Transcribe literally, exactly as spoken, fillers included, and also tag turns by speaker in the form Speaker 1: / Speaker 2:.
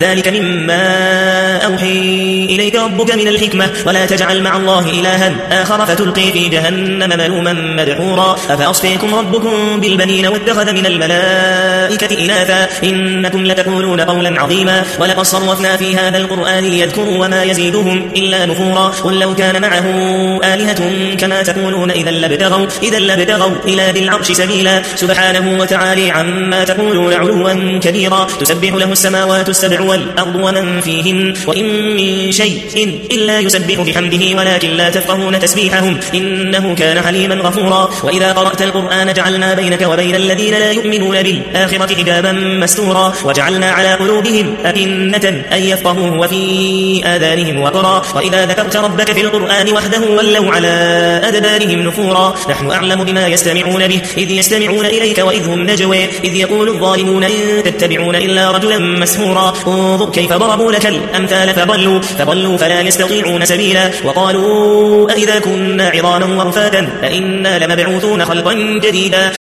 Speaker 1: ذلك مما أوحي إليك ربك من الحكمة ولا تجعل مع الله إلها آخر فتلقي في جهنم ملوما مدحورا أفأصفيكم ربكم بالبنين واتخذ من الملائكة إناثا إنكم لتقولون قولا عظيما ولقد صرفنا في هذا القرآن ليذكروا وما يزيدهم إلا نفورا قل لو كان معه آلهة كما تقولون إذا لابتغوا, إذا لابتغوا إلى ذي العرش سبيلا سبحانه وتعالى عما تقولون علوا كبيرا تسبح له السماوات السبع والأرض ومن فيهن وإن من شيء إلا يسبح بحمده ولكن لا تفقهون تسبيحهم إنه كان حليما غفورا وإذا قرأت القرآن جعلنا بينك وبين الذين لا يؤمنون بالآخرة حجابا مستورا وجعلنا على قلوبهم أكنة أن يفقهوه وفي آذانهم وقرا وإذا ذكرت ربك في القرآن وحده ولوا على أدبارهم نفورا نحن أعلم بما يستمعون به إذ يستمعون إليك وإذ هم نجوى إذ يقول الظالمون إن تتبعون إلا رجلا مسحورا انظر كيف ضربوا لك الأمثال فضلوا, فضلوا فلا يستطيعون سبيلا وقالوا أئذا كنا عظاما ورفاتا أئنا لمبعوثون خلقا جديدا